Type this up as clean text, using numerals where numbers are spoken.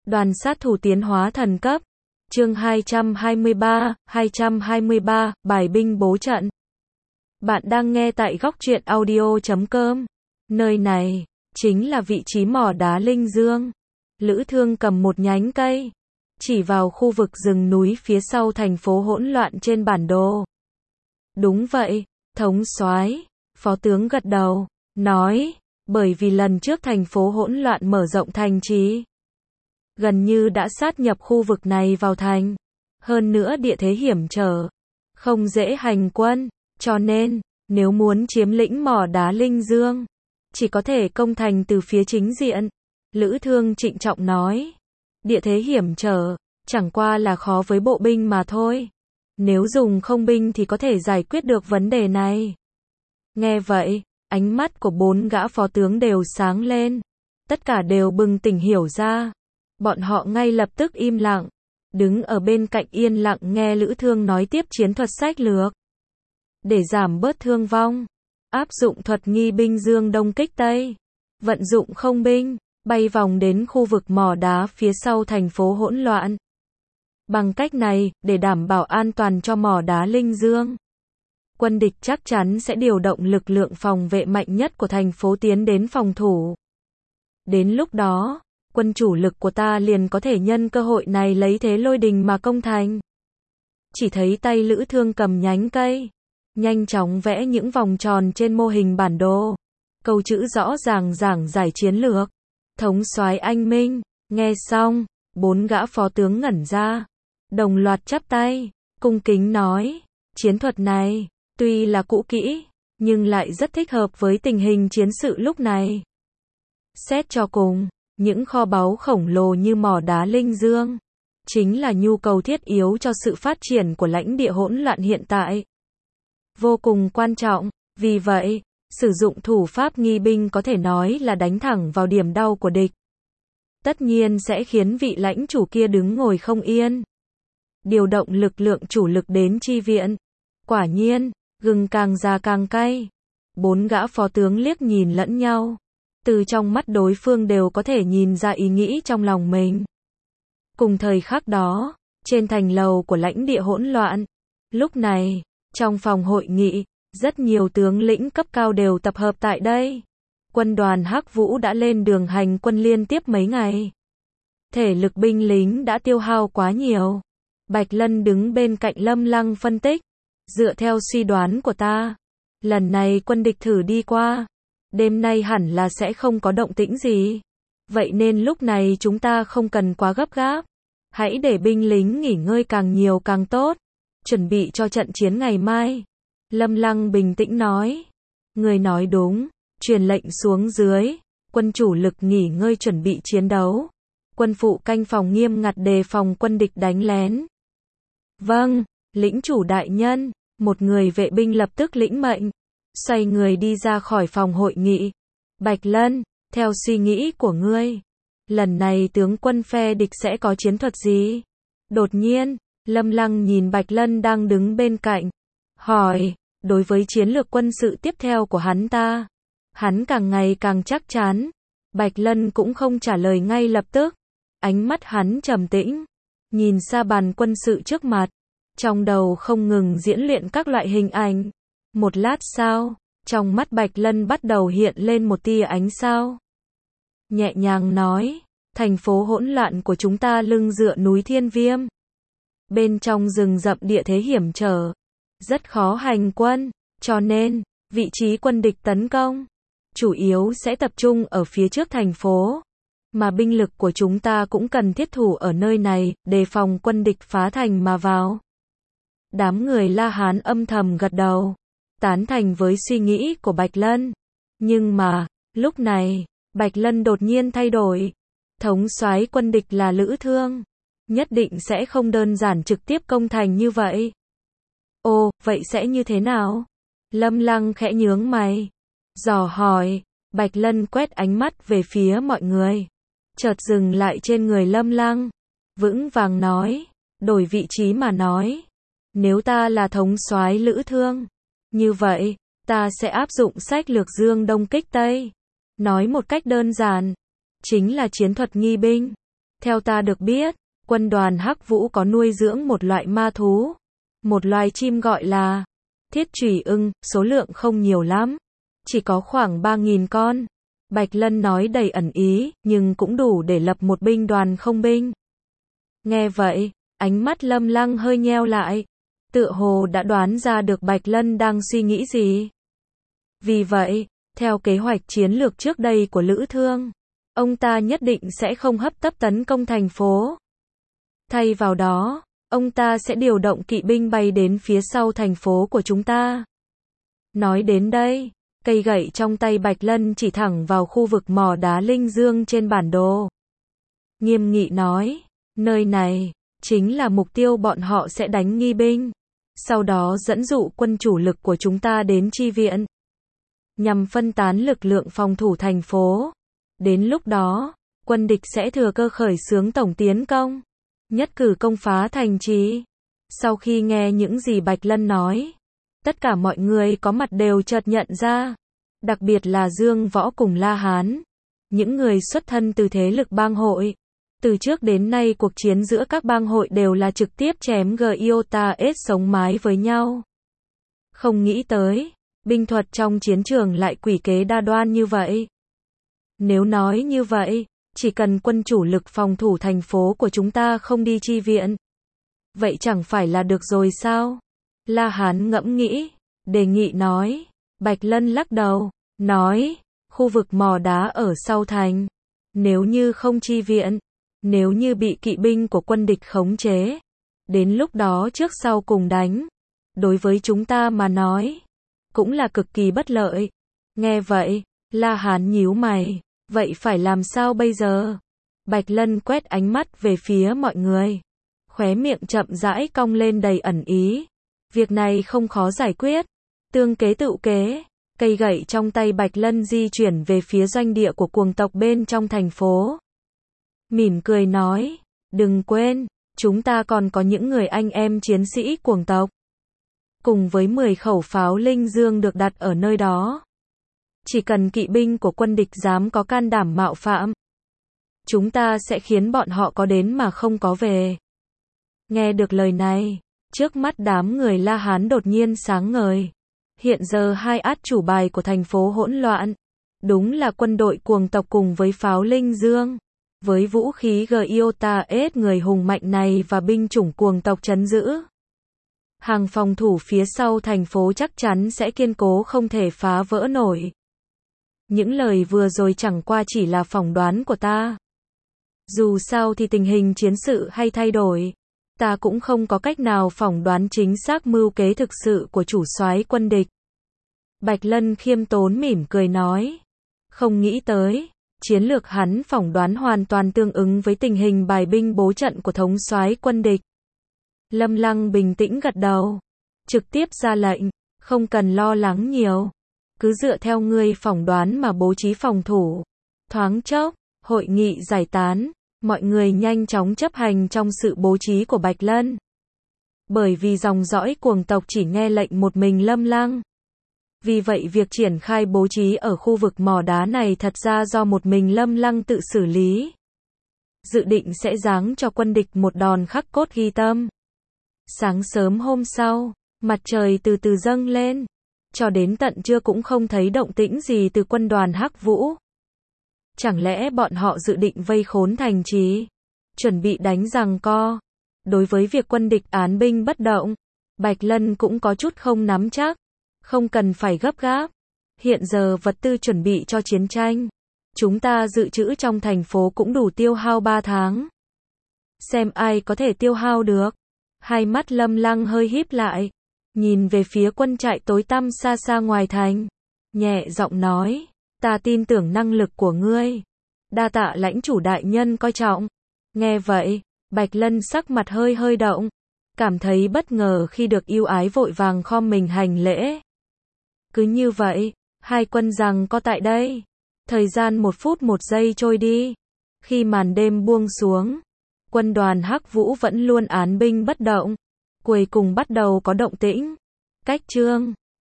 Đoàn sát thủ tiến hóa thần cấp. Chương 223, bài binh bố trận. Bạn đang nghe tại góc truyện audio.com. Nơi này chính là vị trí mỏ đá Linh Dương. Lữ Thương cầm một nhánh cây, chỉ vào khu vực rừng núi phía sau thành phố hỗn loạn trên bản đồ. Đúng vậy, thống soái, phó tướng gật đầu, nói, bởi vì lần trước thành phố hỗn loạn mở rộng thành trì, gần như đã sát nhập khu vực này vào thành. Hơn nữa địa thế hiểm trở, không dễ hành quân, cho nên, nếu muốn chiếm lĩnh mỏ đá Linh Dương, chỉ có thể công thành từ phía chính diện. Lữ Thương trịnh trọng nói, địa thế hiểm trở, chẳng qua là khó với bộ binh mà thôi. Nếu dùng không binh thì có thể giải quyết được vấn đề này. Nghe vậy, ánh mắt của 4 gã phó tướng đều sáng lên. Tất cả đều bừng tỉnh hiểu ra. Bọn họ ngay lập tức im lặng, đứng ở bên cạnh yên lặng nghe Lữ Thương nói tiếp chiến thuật sách lược. Để giảm bớt thương vong, áp dụng thuật nghi binh dương đông kích tây, vận dụng không binh, bay vòng đến khu vực mỏ đá phía sau thành phố hỗn loạn. Bằng cách này, để đảm bảo an toàn cho mỏ đá Linh Dương, quân địch chắc chắn sẽ điều động lực lượng phòng vệ mạnh nhất của thành phố tiến đến phòng thủ. Đến lúc đó, quân chủ lực của ta liền có thể nhân cơ hội này lấy thế lôi đình mà công thành. Chỉ thấy tay Lữ Thương cầm nhánh cây, nhanh chóng vẽ những vòng tròn trên mô hình bản đồ. Câu chữ rõ ràng giảng giải chiến lược. Thống soái anh minh. Nghe xong, 4 gã phó tướng ngẩn ra, đồng loạt chắp tay, cung kính nói, chiến thuật này, tuy là cũ kỹ, nhưng lại rất thích hợp với tình hình chiến sự lúc này. Xét cho cùng, những kho báu khổng lồ như mỏ đá Linh Dương, chính là nhu cầu thiết yếu cho sự phát triển của lãnh địa hỗn loạn hiện tại. Vô cùng quan trọng, vì vậy, sử dụng thủ pháp nghi binh có thể nói là đánh thẳng vào điểm đau của địch. Tất nhiên sẽ khiến vị lãnh chủ kia đứng ngồi không yên. Điều động lực lượng chủ lực đến chi viện. Quả nhiên, gừng càng già càng cay. 4 gã phó tướng liếc nhìn lẫn nhau. Từ trong mắt đối phương đều có thể nhìn ra ý nghĩ trong lòng mình. Cùng thời khắc đó, trên thành lầu của lãnh địa hỗn loạn, lúc này, trong phòng hội nghị, rất nhiều tướng lĩnh cấp cao đều tập hợp tại đây. Quân đoàn Hắc Vũ đã lên đường hành quân liên tiếp mấy ngày. Thể lực binh lính đã tiêu hao quá nhiều. Bạch Lân đứng bên cạnh Lâm Lăng phân tích. Dựa theo suy đoán của ta, lần này quân địch thử đi qua, đêm nay hẳn là sẽ không có động tĩnh gì. Vậy nên lúc này chúng ta không cần quá gấp gáp. Hãy để binh lính nghỉ ngơi càng nhiều càng tốt. Chuẩn bị cho trận chiến ngày mai. Lâm Lăng bình tĩnh nói. Người nói đúng. Truyền lệnh xuống dưới. Quân chủ lực nghỉ ngơi chuẩn bị chiến đấu. Quân phụ canh phòng nghiêm ngặt đề phòng quân địch đánh lén. Vâng, lĩnh chủ đại nhân. Một người vệ binh lập tức lĩnh mệnh. Xoay người đi ra khỏi phòng hội nghị. Bạch Lân, theo suy nghĩ của ngươi, lần này tướng quân phe địch sẽ có chiến thuật gì? Đột nhiên, Lâm Lăng nhìn Bạch Lân đang đứng bên cạnh, hỏi, đối với chiến lược quân sự tiếp theo của hắn càng ngày càng chắc chắn. Bạch Lân cũng không trả lời ngay lập tức, ánh mắt hắn trầm tĩnh, nhìn xa bàn quân sự trước mặt, trong đầu không ngừng diễn luyện các loại hình ảnh. Một lát sau, trong mắt Bạch Lân bắt đầu hiện lên một tia ánh sao. Nhẹ nhàng nói, thành phố hỗn loạn của chúng ta lưng dựa núi Thiên Viêm. Bên trong rừng rậm địa thế hiểm trở, rất khó hành quân, cho nên, vị trí quân địch tấn công, chủ yếu sẽ tập trung ở phía trước thành phố. Mà binh lực của chúng ta cũng cần thiết thủ ở nơi này, đề phòng quân địch phá thành mà vào. Đám người La Hán âm thầm gật đầu, tán thành với suy nghĩ của Bạch Lân. Nhưng mà, lúc này, Bạch Lân đột nhiên thay đổi. Thống soái quân địch là Lữ Thương, nhất định sẽ không đơn giản trực tiếp công thành như vậy. Ồ, vậy sẽ như thế nào? Lâm Lăng khẽ nhướng mày, dò hỏi. Bạch Lân quét ánh mắt về phía mọi người, chợt dừng lại trên người Lâm Lăng, vững vàng nói, đổi vị trí mà nói. Nếu ta là thống soái Lữ Thương, như vậy, ta sẽ áp dụng sách lược dương đông kích tây. Nói một cách đơn giản, chính là chiến thuật nghi binh. Theo ta được biết, quân đoàn Hắc Vũ có nuôi dưỡng một loại ma thú, một loài chim gọi là Thiết Chủy Ưng, số lượng không nhiều lắm, chỉ có khoảng 3.000 con. Bạch Lân nói đầy ẩn ý, nhưng cũng đủ để lập một binh đoàn không binh. Nghe vậy, ánh mắt Lâm Lăng hơi nheo lại, tựa hồ đã đoán ra được Bạch Lân đang suy nghĩ gì. Vì vậy, theo kế hoạch chiến lược trước đây của Lữ Thương, ông ta nhất định sẽ không hấp tấp tấn công thành phố. Thay vào đó, ông ta sẽ điều động kỵ binh bay đến phía sau thành phố của chúng ta. Nói đến đây, cây gậy trong tay Bạch Lân chỉ thẳng vào khu vực mỏ đá Linh Dương trên bản đồ. Nghiêm nghị nói, nơi này chính là mục tiêu bọn họ sẽ đánh nghi binh, sau đó dẫn dụ quân chủ lực của chúng ta đến chi viện, nhằm phân tán lực lượng phòng thủ thành phố. Đến lúc đó, quân địch sẽ thừa cơ khởi xướng tổng tiến công, nhất cử công phá thành trì. Sau khi nghe những gì Bạch Lân nói, tất cả mọi người có mặt đều chợt nhận ra, đặc biệt là Dương Võ cùng La Hán, những người xuất thân từ thế lực bang hội. Từ trước đến nay cuộc chiến giữa các bang hội đều là trực tiếp chém Giota S sống mái với nhau. Không nghĩ tới, binh thuật trong chiến trường lại quỷ kế đa đoan như vậy. Nếu nói như vậy, chỉ cần quân chủ lực phòng thủ thành phố của chúng ta không đi chi viện, vậy chẳng phải là được rồi sao? La Hán ngẫm nghĩ, đề nghị nói. Bạch Lân lắc đầu, nói, khu vực mỏ đá ở sau thành, nếu như không chi viện, nếu như bị kỵ binh của quân địch khống chế, đến lúc đó trước sau cùng đánh, đối với chúng ta mà nói, cũng là cực kỳ bất lợi. Nghe vậy, La Hán nhíu mày, vậy phải làm sao bây giờ? Bạch Lân quét ánh mắt về phía mọi người, khóe miệng chậm rãi cong lên đầy ẩn ý. Việc này không khó giải quyết, tương kế tựu kế. Cây gậy trong tay Bạch Lân di chuyển về phía doanh địa của cuồng tộc bên trong thành phố. Mỉm cười nói, đừng quên, chúng ta còn có những người anh em chiến sĩ cuồng tộc. Cùng với 10 khẩu pháo Linh Dương được đặt ở nơi đó. Chỉ cần kỵ binh của quân địch dám có can đảm mạo phạm, chúng ta sẽ khiến bọn họ có đến mà không có về. Nghe được lời này, trước mắt đám người La Hán đột nhiên sáng ngời. Hiện giờ hai át chủ bài của thành phố hỗn loạn, đúng là quân đội cuồng tộc cùng với pháo Linh Dương. Với vũ khí Giota S người hùng mạnh này và binh chủng cuồng tộc trấn giữ, hàng phòng thủ phía sau thành phố chắc chắn sẽ kiên cố không thể phá vỡ nổi. Những lời vừa rồi chẳng qua chỉ là phỏng đoán của ta. Dù sao thì tình hình chiến sự hay thay đổi, ta cũng không có cách nào phỏng đoán chính xác mưu kế thực sự của chủ soái quân địch. Bạch Lân khiêm tốn mỉm cười nói. Không nghĩ tới, chiến lược hắn phỏng đoán hoàn toàn tương ứng với tình hình bài binh bố trận của thống soái quân địch. Lâm Lăng bình tĩnh gật đầu, trực tiếp ra lệnh, không cần lo lắng nhiều, cứ dựa theo ngươi phỏng đoán mà bố trí phòng thủ. Thoáng chốc, hội nghị giải tán, mọi người nhanh chóng chấp hành trong sự bố trí của Bạch Lân. Bởi vì dòng dõi cuồng tộc chỉ nghe lệnh một mình Lâm Lăng. Vì vậy việc triển khai bố trí ở khu vực mỏ đá này thật ra do một mình Lâm Lăng tự xử lý. Dự định sẽ giáng cho quân địch một đòn khắc cốt ghi tâm. Sáng sớm hôm sau, mặt trời từ từ dâng lên. Cho đến tận trưa cũng không thấy động tĩnh gì từ quân đoàn Hắc Vũ. Chẳng lẽ bọn họ dự định vây khốn thành trì, chuẩn bị đánh giằng co? Đối với việc quân địch án binh bất động, Bạch Lân cũng có chút không nắm chắc. Không cần phải gấp gáp. Hiện giờ vật tư chuẩn bị cho chiến tranh, chúng ta dự trữ trong thành phố cũng đủ tiêu hao 3 tháng. Xem ai có thể tiêu hao được. Hai mắt Lâm Lăng hơi híp lại, nhìn về phía quân trại tối tăm xa xa ngoài thành, nhẹ giọng nói, ta tin tưởng năng lực của ngươi. Đa tạ lãnh chủ đại nhân coi trọng. Nghe vậy, Bạch Lân sắc mặt hơi hơi động, cảm thấy bất ngờ khi được ưu ái vội vàng khom mình hành lễ. Cứ như vậy, hai quân giằng co tại đây. Thời gian 1 phút 1 giây trôi đi. Khi màn đêm buông xuống, quân đoàn Hắc Vũ vẫn luôn án binh bất động. Cuối cùng bắt đầu có động tĩnh. Cách chương